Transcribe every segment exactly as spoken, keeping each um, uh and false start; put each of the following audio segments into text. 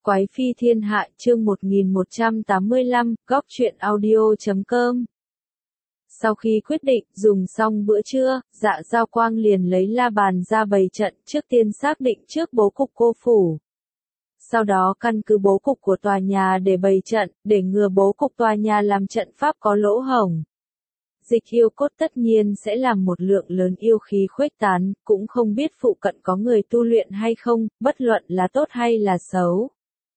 Quái phi thiên hạ chương một nghìn một trăm tám mươi lăm, góc truyện audio chấm com. Sau khi quyết định dùng xong bữa trưa, Dạ Giao Quang liền lấy la bàn ra bày trận, trước tiên xác định trước bố cục cô phủ. Sau đó căn cứ bố cục của tòa nhà để bày trận, để ngừa bố cục tòa nhà làm trận pháp có lỗ hổng. Dịch yêu cốt tất nhiên sẽ làm một lượng lớn yêu khí khuếch tán, cũng không biết phụ cận có người tu luyện hay không, bất luận là tốt hay là xấu.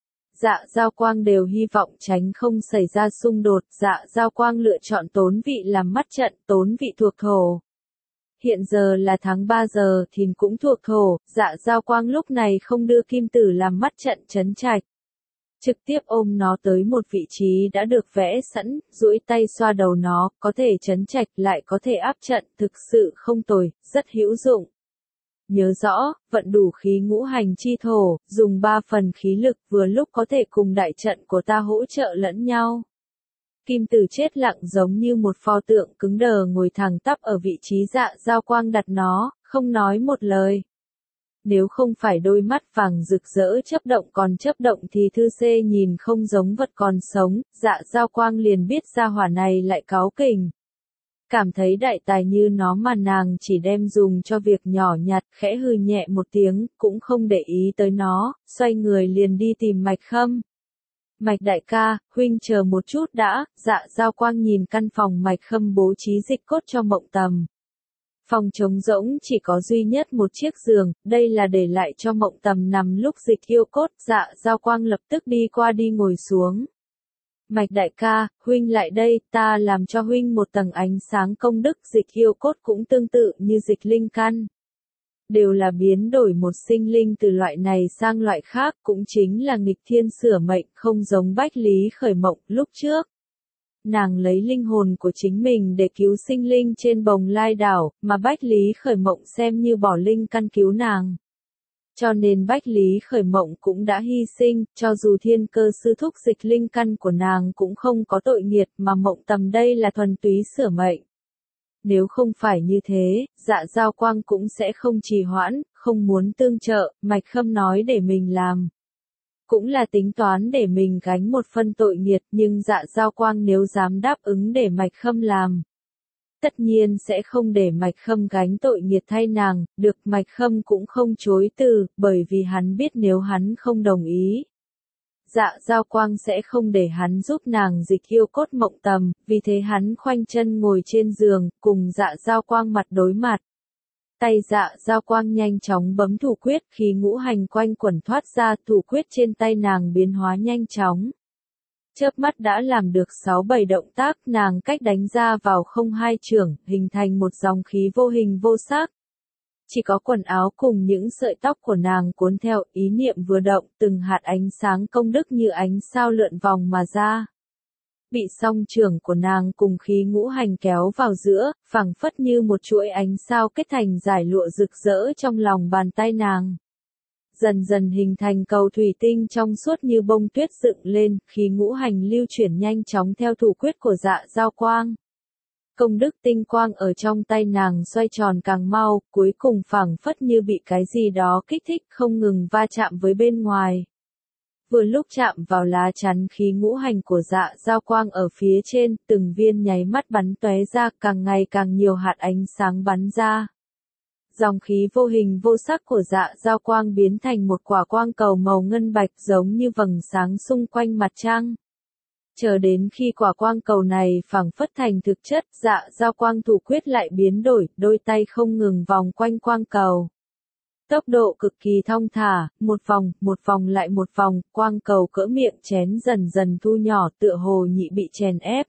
Dạ Giao Quang đều hy vọng tránh không xảy ra xung đột, Dạ Giao Quang lựa chọn Tốn Vị làm mắt trận, Tốn Vị thuộc thổ. Hiện giờ là tháng ba giờ, Thìn cũng thuộc thổ, Dạ Giao Quang lúc này không đưa Kim Tử làm mắt trận trấn trạch. Trực tiếp ôm nó tới một vị trí đã được vẽ sẵn, duỗi tay xoa đầu nó, có thể trấn trạch lại có thể áp trận, thực sự không tồi, rất hữu dụng. Nhớ rõ, vận đủ khí ngũ hành chi thổ, dùng ba phần khí lực vừa lúc có thể cùng đại trận của ta hỗ trợ lẫn nhau. Kim Tử chết lặng giống như một pho tượng cứng đờ ngồi thẳng tắp ở vị trí Dạ Giao Quang đặt nó, không nói một lời. Nếu không phải đôi mắt vàng rực rỡ chớp động còn chớp động thì Thư Xê nhìn không giống vật còn sống, Dạ Giao Quang liền biết gia hỏa này lại cáu kỉnh. Cảm thấy đại tài như nó mà nàng chỉ đem dùng cho việc nhỏ nhặt, khẽ hừ nhẹ một tiếng, cũng không để ý tới nó, xoay người liền đi tìm Mạch Khâm. Mạch đại ca, huynh chờ một chút đã, Dạ Giao Quang nhìn căn phòng Mạch Khâm bố trí dịch cốt cho Mộng Tầm. Phòng trống rỗng chỉ có duy nhất một chiếc giường, đây là để lại cho Mộng Tầm nằm lúc dịch yêu cốt, Dạ Giao Quang lập tức đi qua đi ngồi xuống. Mạch đại ca, huynh lại đây, ta làm cho huynh một tầng ánh sáng công đức, dịch yêu cốt cũng tương tự như dịch linh căn. Đều là biến đổi một sinh linh từ loại này sang loại khác, cũng chính là nghịch thiên sửa mệnh, không giống Bách Lý Khởi Mộng lúc trước. Nàng lấy linh hồn của chính mình để cứu sinh linh trên Bồng Lai đảo, mà Bách Lý Khởi Mộng xem như bỏ linh căn cứu nàng. Cho nên Bách Lý Khởi Mộng cũng đã hy sinh, cho dù thiên cơ sư thúc dịch linh căn của nàng cũng không có tội nghiệt, mà Mộng Tầm đây là thuần túy sửa mệnh. Nếu không phải như thế, Dạ Giao Quang cũng sẽ không trì hoãn, không muốn tương trợ, Mạch Khâm nói để mình làm. Cũng là tính toán để mình gánh một phân tội nghiệt, nhưng Dạ Giao Quang nếu dám đáp ứng để Mạch Khâm làm. Tất nhiên sẽ không để Mạch Khâm gánh tội nghiệt thay nàng, được Mạch Khâm cũng không chối từ, bởi vì hắn biết nếu hắn không đồng ý. Dạ Giao Quang sẽ không để hắn giúp nàng dịch yêu cốt Mộng Tầm, vì thế hắn khoanh chân ngồi trên giường, cùng Dạ Giao Quang mặt đối mặt. Tay Dạ Giao Quang nhanh chóng bấm thủ quyết, khí ngũ hành quanh quẩn thoát ra, thủ quyết trên tay nàng biến hóa nhanh chóng. Chớp mắt đã làm được sáu bảy động tác, nàng cách đánh ra vào không hai chưởng, hình thành một dòng khí vô hình vô sắc. Chỉ có quần áo cùng những sợi tóc của nàng cuốn theo, ý niệm vừa động, từng hạt ánh sáng công đức như ánh sao lượn vòng mà ra. Bị song chưởng của nàng cùng khí ngũ hành kéo vào giữa, phẳng phất như một chuỗi ánh sao kết thành dải lụa rực rỡ trong lòng bàn tay nàng. Dần dần hình thành cầu thủy tinh trong suốt như bông tuyết dựng lên, khí ngũ hành lưu chuyển nhanh chóng theo thủ quyết của Dạ Giao Quang. Công đức tinh quang ở trong tay nàng xoay tròn càng mau, cuối cùng phảng phất như bị cái gì đó kích thích không ngừng va chạm với bên ngoài. Vừa lúc chạm vào lá chắn khí ngũ hành của Dạ Giao Quang ở phía trên, từng viên nháy mắt bắn tóe ra, càng ngày càng nhiều hạt ánh sáng bắn ra. Dòng khí vô hình vô sắc của Dạ Giao Quang biến thành một quả quang cầu màu ngân bạch giống như vầng sáng xung quanh mặt trăng. Chờ đến khi quả quang cầu này phảng phất thành thực chất, Dạ Giao Quang thủ quyết lại biến đổi, đôi tay không ngừng vòng quanh quang cầu. Tốc độ cực kỳ thong thả, một vòng, một vòng lại một vòng, quang cầu cỡ miệng chén dần dần thu nhỏ tựa hồ nhị bị chèn ép.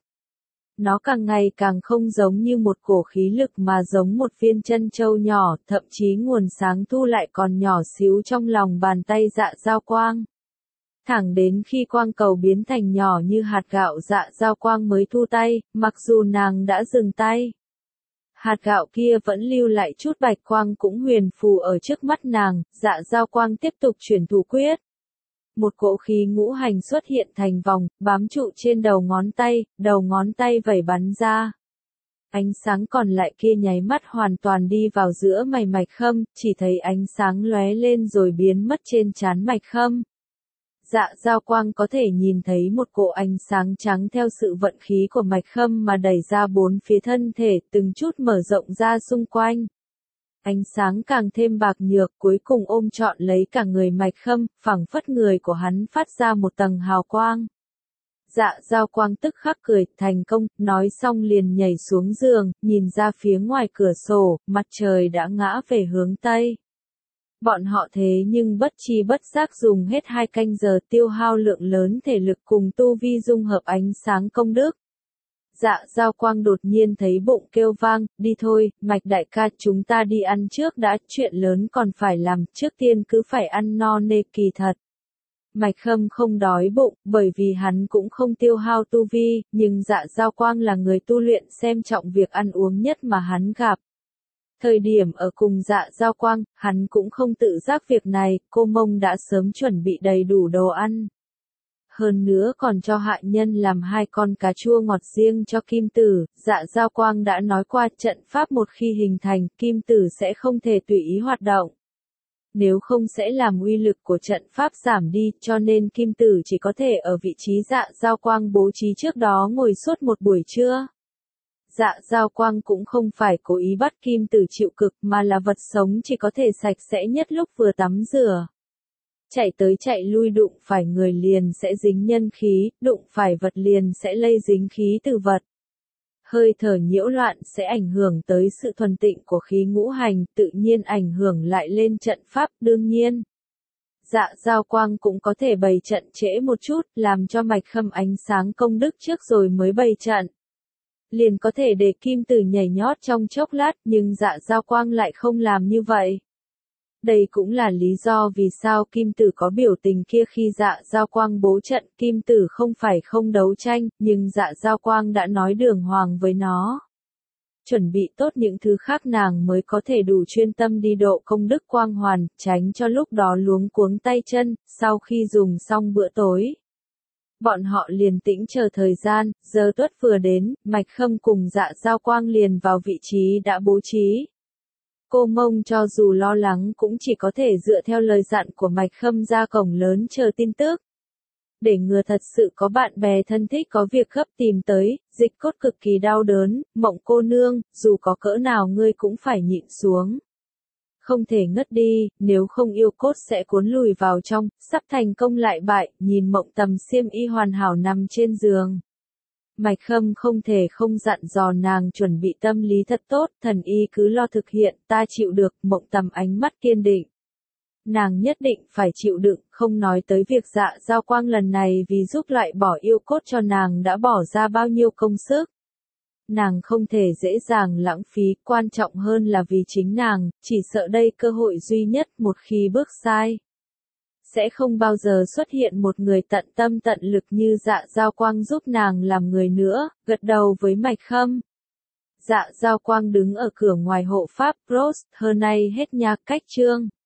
Nó càng ngày càng không giống như một cổ khí lực mà giống một viên chân châu nhỏ, thậm chí nguồn sáng thu lại còn nhỏ xíu trong lòng bàn tay Dạ Giao Quang. Thẳng đến khi quang cầu biến thành nhỏ như hạt gạo Dạ Giao Quang mới thu tay, mặc dù nàng đã dừng tay. Hạt gạo kia vẫn lưu lại chút bạch quang cũng huyền phù ở trước mắt nàng, Dạ Giao Quang tiếp tục chuyển thủ quyết. Một cỗ khí ngũ hành xuất hiện thành vòng, bám trụ trên đầu ngón tay, đầu ngón tay vẩy bắn ra. Ánh sáng còn lại kia nháy mắt hoàn toàn đi vào giữa mày Mạch Khâm, chỉ thấy ánh sáng lóe lên rồi biến mất trên trán Mạch Khâm. Dạ Giao Quang có thể nhìn thấy một cỗ ánh sáng trắng theo sự vận khí của Mạch Khâm mà đẩy ra bốn phía thân thể, từng chút mở rộng ra xung quanh. Ánh sáng càng thêm bạc nhược, cuối cùng ôm trọn lấy cả người Mạch Khâm, phảng phất người của hắn phát ra một tầng hào quang. Dạ Giao Quang tức khắc cười, thành công, nói xong liền nhảy xuống giường, nhìn ra phía ngoài cửa sổ, mặt trời đã ngã về hướng Tây. Bọn họ thế nhưng bất chi bất giác dùng hết hai canh giờ tiêu hao lượng lớn thể lực cùng tu vi dung hợp ánh sáng công đức. Dạ Giao Quang đột nhiên thấy bụng kêu vang, đi thôi, Mạch đại ca chúng ta đi ăn trước đã, chuyện lớn còn phải làm, trước tiên cứ phải ăn no nê kỳ thật. Mạch Khâm không đói bụng, bởi vì hắn cũng không tiêu hao tu vi, nhưng Dạ Giao Quang là người tu luyện xem trọng việc ăn uống nhất mà hắn gặp. Thời điểm ở cùng Dạ Giao Quang, hắn cũng không tự giác việc này, cô Mông đã sớm chuẩn bị đầy đủ đồ ăn. Hơn nữa còn cho hạ nhân làm hai con cá chua ngọt riêng cho Kim Tử, Dạ Giao Quang đã nói qua trận pháp một khi hình thành, Kim Tử sẽ không thể tùy ý hoạt động. Nếu không sẽ làm uy lực của trận pháp giảm đi, cho nên Kim Tử chỉ có thể ở vị trí Dạ Giao Quang bố trí trước đó ngồi suốt một buổi trưa. Dạ Giao Quang cũng không phải cố ý bắt Kim Tử chịu cực mà là vật sống chỉ có thể sạch sẽ nhất lúc vừa tắm rửa. Chạy tới chạy lui đụng phải người liền sẽ dính nhân khí, đụng phải vật liền sẽ lây dính khí từ vật. Hơi thở nhiễu loạn sẽ ảnh hưởng tới sự thuần tịnh của khí ngũ hành, tự nhiên ảnh hưởng lại lên trận pháp, đương nhiên. Dạ Giao Quang cũng có thể bày trận trễ một chút, làm cho Mạch Khâm ánh sáng công đức trước rồi mới bày trận. Liền có thể để Kim Tử nhảy nhót trong chốc lát, nhưng Dạ Giao Quang lại không làm như vậy. Đây cũng là lý do vì sao Kim Tử có biểu tình kia khi Dạ Giao Quang bố trận, Kim Tử không phải không đấu tranh, nhưng Dạ Giao Quang đã nói đường hoàng với nó. Chuẩn bị tốt những thứ khác nàng mới có thể đủ chuyên tâm đi độ công đức quang hoàn, tránh cho lúc đó luống cuống tay chân, sau khi dùng xong bữa tối. Bọn họ liền tĩnh chờ thời gian, giờ tuất vừa đến, Mạch Khâm cùng Dạ Giao Quang liền vào vị trí đã bố trí. Cô Mông cho dù lo lắng cũng chỉ có thể dựa theo lời dặn của Mạch Khâm ra cổng lớn chờ tin tức. Để ngừa thật sự có bạn bè thân thích có việc gấp tìm tới, dịch cốt cực kỳ đau đớn, Mộng cô nương, dù có cỡ nào ngươi cũng phải nhịn xuống. Không thể ngất đi, nếu không yêu cốt sẽ cuốn lùi vào trong, sắp thành công lại bại, nhìn Mộng Tầm xiêm y hoàn hảo nằm trên giường. Mạch Khâm không thể không dặn dò nàng chuẩn bị tâm lý thật tốt, thần y cứ lo thực hiện, ta chịu được, Mộng Tầm ánh mắt kiên định. Nàng nhất định phải chịu đựng, không nói tới việc Dạ Giao Quang lần này vì giúp loại bỏ yêu cốt cho nàng đã bỏ ra bao nhiêu công sức. Nàng không thể dễ dàng lãng phí, quan trọng hơn là vì chính nàng, chỉ sợ đây cơ hội duy nhất một khi bước sai. Sẽ không bao giờ xuất hiện một người tận tâm tận lực như Dạ Giao Quang giúp nàng làm người nữa, gật đầu với Mạch Khâm. Dạ Giao Quang đứng ở cửa ngoài hộ pháp, Rose, hôm nay hết nha, cách chương.